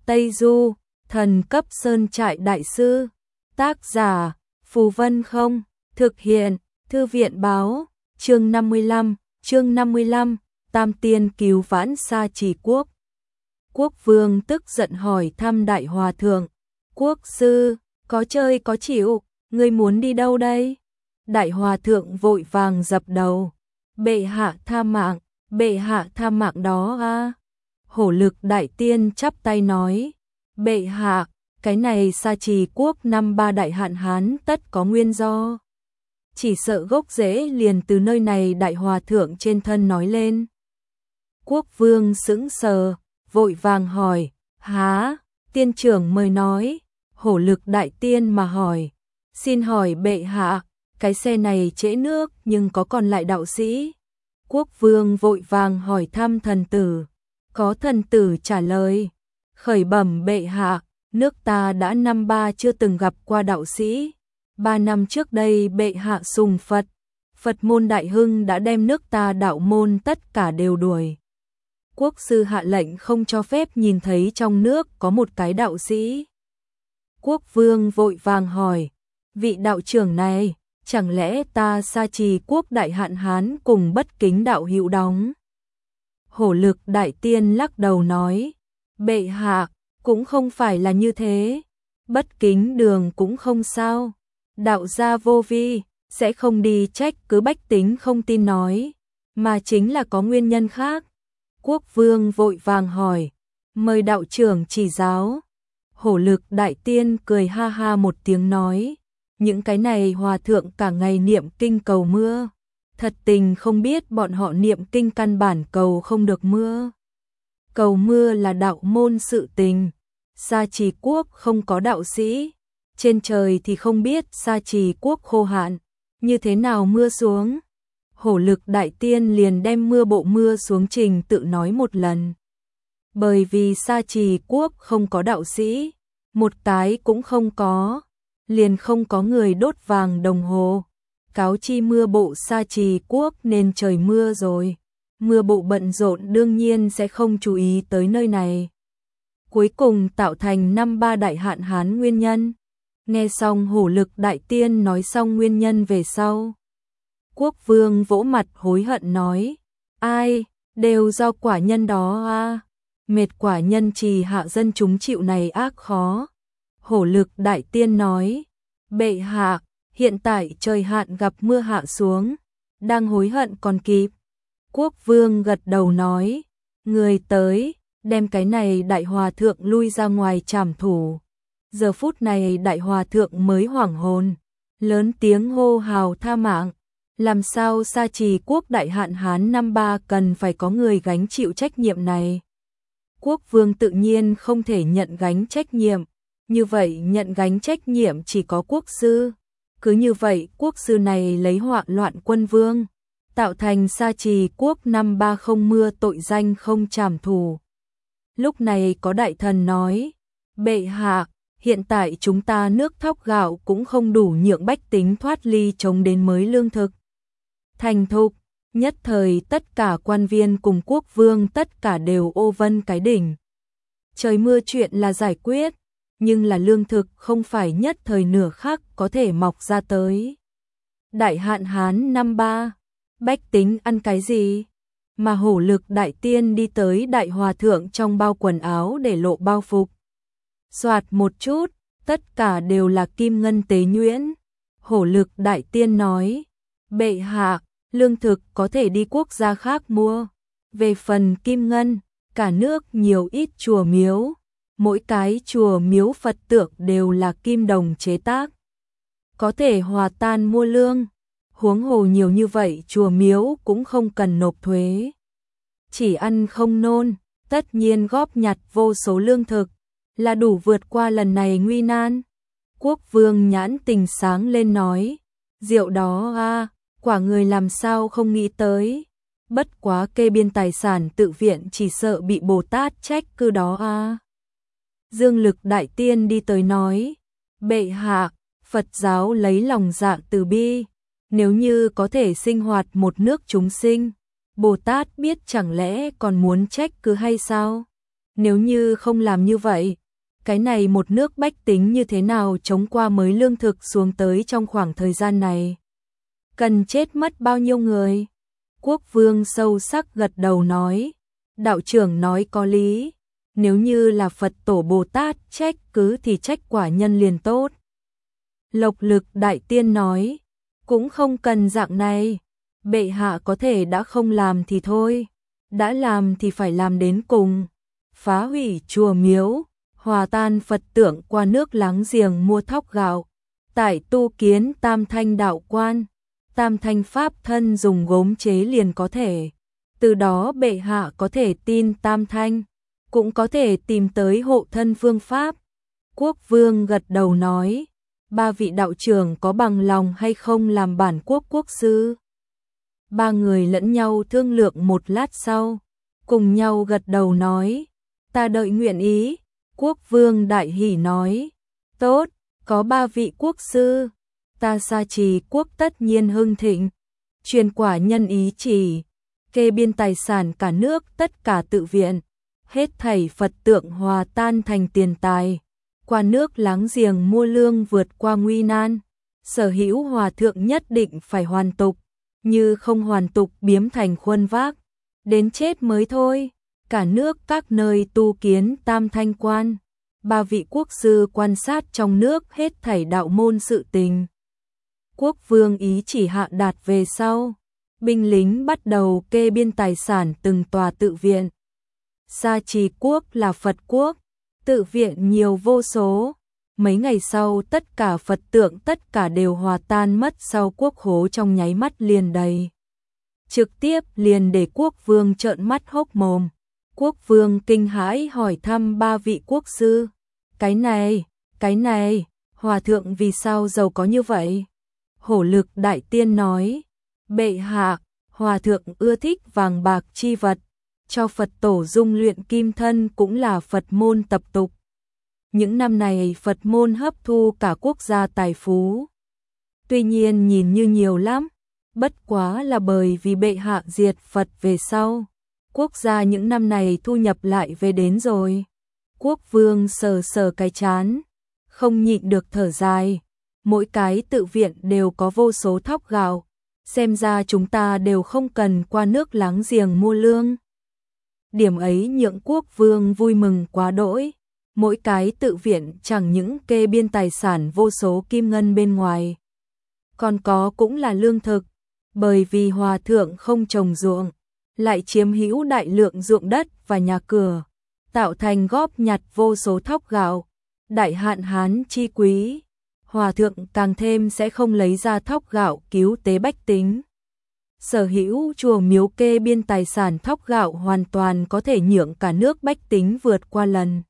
Tây Du, thần cấp sơn trại đại sư. Tác giả, Phù Vân Không, thực hiện, Thư viện báo, chương 55, Tam Tiên cứu vãn Sa Trì Quốc. Quốc vương tức giận hỏi thăm Đại Hòa Thượng, quốc sư, có chơi có chịu, ngươi muốn đi đâu đây? Đại Hòa Thượng vội vàng dập đầu, bệ hạ tha mạng đó a. Hổ Lực Đại Tiên chắp tay nói, bệ hạ, cái này Sa Trì Quốc năm 3 đại hạn hán tất có nguyên do. Chỉ sợ gốc rễ liền từ nơi này. Đại Hòa Thượng trên thân nói lên. Quốc vương sững sờ, vội vàng hỏi, há, tiên trưởng mời nói. Hổ Lực Đại Tiên mà hỏi, xin hỏi bệ hạ, cái xe này trễ nước nhưng có còn lại đạo sĩ? Quốc vương vội vàng hỏi thăm thần tử. Có thần tử trả lời, khởi bẩm bệ hạ, nước ta đã năm 3 chưa từng gặp qua đạo sĩ. 3 năm trước đây bệ hạ sùng Phật, Phật môn đại hưng đã đem nước ta đạo môn tất cả đều đuổi. Quốc sư hạ lệnh không cho phép nhìn thấy trong nước có một cái đạo sĩ. Quốc vương vội vàng hỏi, vị đạo trưởng này, chẳng lẽ ta Sa Trì Quốc đại hạn hán cùng bất kính đạo hữu đóng? Hổ Lực Đại Tiên lắc đầu nói, bệ hạ, cũng không phải là như thế, bất kính đường cũng không sao, đạo gia vô vi, sẽ không đi trách cứ bách tính không tin nói, mà chính là có nguyên nhân khác. Quốc vương vội vàng hỏi, mời đạo trưởng chỉ giáo. Hổ Lực Đại Tiên cười ha ha một tiếng nói, những cái này hòa thượng cả ngày niệm kinh cầu mưa. Thật tình không biết bọn họ niệm kinh căn bản cầu không được mưa. Cầu mưa là đạo môn sự tình. Sa Trì Quốc không có đạo sĩ. Trên trời thì không biết Sa Trì Quốc khô hạn, như thế nào mưa xuống. Hổ Lực Đại Tiên liền đem bộ mưa xuống trình tự nói một lần. Bởi vì Sa Trì Quốc không có đạo sĩ, một cái cũng không có, liền không có người đốt vàng đồng hồ. Cáo chi mưa bộ Sa Trì Quốc nên trời mưa rồi. Mưa bộ bận rộn đương nhiên sẽ không chú ý tới nơi này. Cuối cùng tạo thành năm 3 đại hạn hán nguyên nhân. Nghe xong Hổ Lực Đại Tiên nói xong nguyên nhân về sau. Quốc vương vỗ mặt hối hận nói, ai, đều do quả nhân đó a, mệt quả nhân trì hạ dân chúng chịu này ác khó. Hổ Lực Đại Tiên nói, bệ hạ, hiện tại trời hạn gặp mưa hạ xuống, đang hối hận còn kịp. Quốc vương gật đầu nói, người tới, đem cái này Đại Hòa Thượng lui ra ngoài trảm thủ. Giờ phút này Đại Hòa Thượng mới hoảng hồn, lớn tiếng hô hào tha mạng. Làm sao Sa Trì Quốc đại hạn hán năm 3 cần phải có người gánh chịu trách nhiệm này? Quốc vương tự nhiên không thể nhận gánh trách nhiệm, như vậy nhận gánh trách nhiệm chỉ có quốc sư. Cứ như vậy quốc sư này lấy họa loạn quân vương, tạo thành Sa Trì Quốc năm 3 không mưa tội danh không trảm thủ. Lúc này có đại thần nói, bệ hạ, hiện tại chúng ta nước thóc gạo cũng không đủ nhượng bách tính thoát ly chống đến mới lương thực thành thục. Nhất thời tất cả quan viên cùng quốc vương tất cả đều ô vân cái đỉnh. Trời mưa chuyện là giải quyết, nhưng là lương thực không phải nhất thời nửa khắc có thể mọc ra tới. Đại hạn hán năm 3, bách tính ăn cái gì? Mà Hổ Lực Đại Tiên đi tới Đại Hòa Thượng trong bao quần áo để lộ bao phục. Soạt một chút, tất cả đều là kim ngân tế nhuyễn. Hổ Lực Đại Tiên nói, bệ hạ, lương thực có thể đi quốc gia khác mua. Về phần kim ngân, cả nước nhiều ít chùa miếu, mỗi cái chùa miếu Phật tượng đều là kim đồng chế tác, có thể hòa tan mua lương. Huống hồ nhiều như vậy chùa miếu cũng không cần nộp thuế. Chỉ ăn không nôn, tất nhiên góp nhặt vô số lương thực, là đủ vượt qua lần này nguy nan. Quốc vương nhãn tình sáng lên nói, rượu đó a, quả người làm sao không nghĩ tới. Bất quá kê biên tài sản tự viện chỉ sợ bị Bồ Tát trách cứ đó a. Dương Lực Đại Tiên đi tới nói, bệ hạ, Phật giáo lấy lòng dạ từ bi, nếu như có thể sinh hoạt một nước chúng sinh, Bồ Tát biết chẳng lẽ còn muốn trách cứ hay sao? Nếu như không làm như vậy, cái này một nước bách tính như thế nào chống qua mới lương thực xuống tới trong khoảng thời gian này? Cần chết mất bao nhiêu người? Quốc vương sâu sắc gật đầu nói, đạo trưởng nói có lý, nếu như là Phật tổ Bồ Tát trách cứ thì trách quả nhân liền tốt. Lộc Lực Đại Tiên nói, cũng không cần dạng này, bệ hạ có thể đã không làm thì thôi, đã làm thì phải làm đến cùng, phá hủy chùa miếu, hòa tan Phật tượng qua nước láng giềng mua thóc gạo, tại tu kiến Tam Thanh đạo quan, Tam Thanh pháp thân dùng gốm chế liền có thể, từ đó bệ hạ có thể tin Tam Thanh, cũng có thể tìm tới hộ thân phương pháp. Quốc vương gật đầu nói, ba vị đạo trưởng có bằng lòng hay không làm bản quốc quốc sư? Ba người lẫn nhau thương lượng một lát sau, cùng nhau gật đầu nói, ta đợi nguyện ý. Quốc vương đại hỉ nói, tốt, có ba vị quốc sư, ta Sa Trì quốc tất nhiên hưng thịnh, truyền quả nhân ý chỉ, kê biên tài sản cả nước tất cả tự viện, hết thảy Phật tượng hòa tan thành tiền tài, qua nước láng giềng mua lương vượt qua nguy nan, sở hữu hòa thượng nhất định phải hoàn tục, như không hoàn tục biếm thành khuôn vác, đến chết mới thôi. Cả nước các nơi tu kiến Tam Thanh quan, ba vị quốc sư quan sát trong nước hết thảy đạo môn sự tình. Quốc vương ý chỉ hạ đạt về sau, binh lính bắt đầu kê biên tài sản từng tòa tự viện. Sa Trì quốc là Phật quốc, tự viện nhiều vô số. Mấy ngày sau tất cả Phật tượng tất cả đều hòa tan mất sau quốc khố trong nháy mắt liền đầy. Trực tiếp liền để quốc vương trợn mắt hốc mồm. Quốc vương kinh hãi hỏi thăm ba vị quốc sư, cái này, hòa thượng vì sao giàu có như vậy? Hổ Lực Đại Tiên nói, bệ hạ, hòa thượng ưa thích vàng bạc chi vật, cho Phật tổ dung luyện kim thân cũng là Phật môn tập tục. Những năm này Phật môn hấp thu cả quốc gia tài phú. Tuy nhiên nhìn như nhiều lắm, bất quá là bởi vì bệ hạ diệt Phật về sau. Quốc gia những năm này thu nhập lại về đến rồi. Quốc vương sờ sờ cái chán, không nhịn được thở dài. Mỗi cái tự viện đều có vô số thóc gạo, xem ra chúng ta đều không cần qua nước láng giềng mua lương. Điểm ấy nhượng quốc vương vui mừng quá đỗi. Mỗi cái tự viện chẳng những kê biên tài sản vô số kim ngân bên ngoài, còn có cũng là lương thực, bởi vì hòa thượng không trồng ruộng, lại chiếm hữu đại lượng ruộng đất và nhà cửa, tạo thành góp nhặt vô số thóc gạo. Đại hạn hán chi quý, hòa thượng càng thêm sẽ không lấy ra thóc gạo cứu tế bách tính. Sở hữu chùa miếu kê biên tài sản thóc gạo hoàn toàn có thể nhượng cả nước bách tính vượt qua lần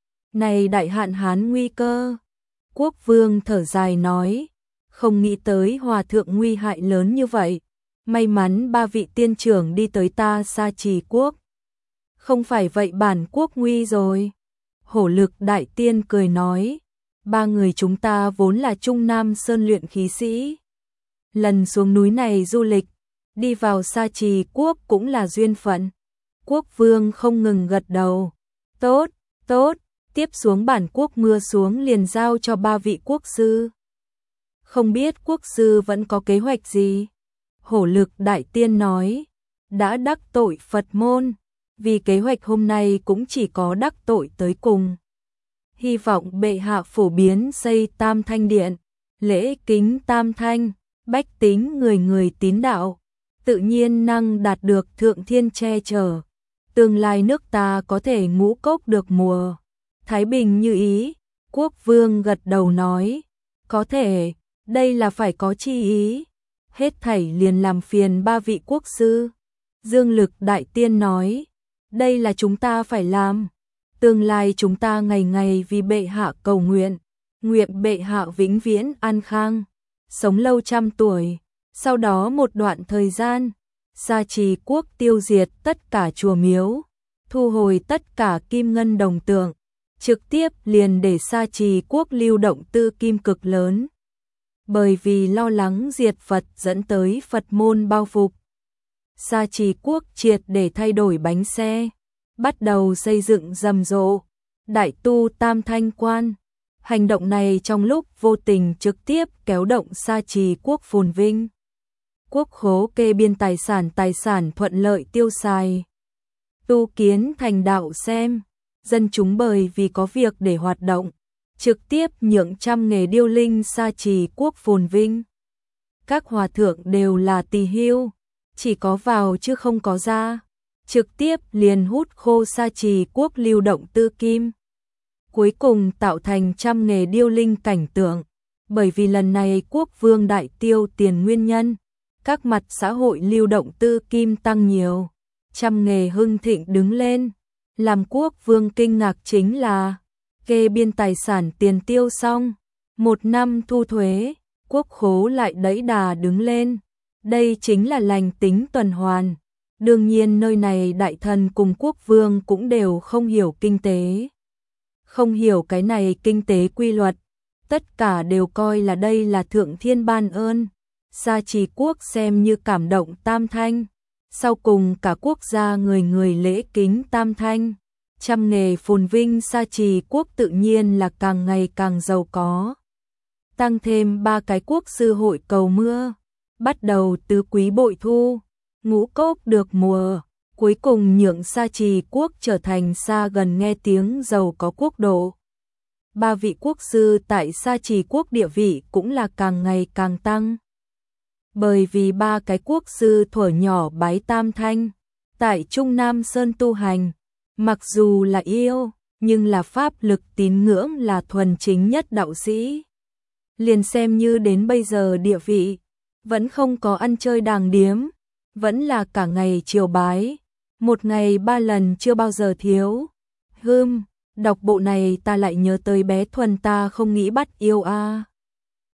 này đại hạn hán nguy cơ. Quốc vương thở dài nói, không nghĩ tới hòa thượng nguy hại lớn như vậy. May mắn ba vị tiên trưởng đi tới ta Sa Trì quốc. Không phải vậy bản quốc nguy rồi. Hổ Lực Đại Tiên cười nói, ba người chúng ta vốn là Trung Nam Sơn luyện khí sĩ. Lần xuống núi này du lịch, đi vào Sa Trì quốc cũng là duyên phận. Quốc vương không ngừng gật đầu. Tốt, tốt, tiếp xuống bản quốc mưa xuống liền giao cho ba vị quốc sư. Không biết quốc sư vẫn có kế hoạch gì? Hổ Lực Đại Tiên nói, đã đắc tội Phật môn, vì kế hoạch hôm nay cũng chỉ có đắc tội tới cùng. Hy vọng bệ hạ phổ biến xây Tam Thanh Điện, lễ kính Tam Thanh, bách tính người người tín đạo, tự nhiên năng đạt được thượng thiên che chở. Tương lai nước ta có thể ngũ cốc được mùa, thái bình như ý. Quốc vương gật đầu nói, có thể, đây là phải có chi ý. Hết thảy liền làm phiền ba vị quốc sư. Dương Lực Đại Tiên nói, đây là chúng ta phải làm. Tương lai chúng ta ngày ngày vì bệ hạ cầu nguyện, nguyện bệ hạ vĩnh viễn an khang, sống lâu trăm tuổi. Sau đó một đoạn thời gian, Sa Trì quốc tiêu diệt tất cả chùa miếu, thu hồi tất cả kim ngân đồng tượng, trực tiếp liền để Sa Trì quốc lưu động tư kim cực lớn. Bởi vì lo lắng diệt Phật dẫn tới Phật môn bao phục, Sa Trì quốc triệt để thay đổi bánh xe. bắt đầu xây dựng rầm rộ, đại tu Tam Thanh Quan. Hành động này trong lúc vô tình trực tiếp kéo động Sa Trì quốc phồn vinh. Quốc khố kê biên tài sản thuận lợi tiêu xài. Tu kiến thành đạo xem, dân chúng bởi vì có việc để hoạt động, trực tiếp nhượng trăm nghề điêu linh Sa Trì quốc phồn vinh. Các hòa thượng đều là tỳ hưu, chỉ có vào chứ không có ra, trực tiếp liền hút khô Sa Trì quốc lưu động tư kim. Cuối cùng tạo thành trăm nghề điêu linh cảnh tượng, bởi vì lần này quốc vương đại tiêu tiền nguyên nhân, các mặt xã hội lưu động tư kim tăng nhiều, trăm nghề hưng thịnh đứng lên. Làm quốc vương kinh ngạc chính là, kê biên tài sản tiền tiêu xong, một năm thu thuế, quốc khố lại đẫy đà đứng lên. Đây chính là lành tính tuần hoàn. Đương nhiên nơi này đại thần cùng quốc vương cũng đều không hiểu kinh tế. Không hiểu cái này kinh tế quy luật, tất cả đều coi là đây là thượng thiên ban ơn. Sa Trì quốc xem như cảm động Tam Thanh, sau cùng cả quốc gia người người lễ kính Tam Thanh. Trăm nghề phồn vinh Sa Trì quốc tự nhiên là càng ngày càng giàu có. Tăng thêm 3 cái quốc sư hội cầu mưa, bắt đầu tứ quý bội thu, ngũ cốc được mùa, cuối cùng nhượng Sa Trì quốc trở thành xa gần nghe tiếng giàu có quốc độ. 3 vị quốc sư tại Sa Trì quốc địa vị cũng là càng ngày càng tăng. Bởi vì 3 cái quốc sư thuở nhỏ bái Tam Thanh, tại Trung Nam Sơn tu hành, mặc dù là yêu, nhưng là pháp lực tín ngưỡng là thuần chính nhất đạo sĩ. Liền xem như đến bây giờ địa vị, vẫn không có ăn chơi đàng điếm, vẫn là cả ngày triều bái, một ngày 3 lần chưa bao giờ thiếu. Đọc bộ này ta lại nhớ tới bé Thuần ta không nghĩ bắt yêu a.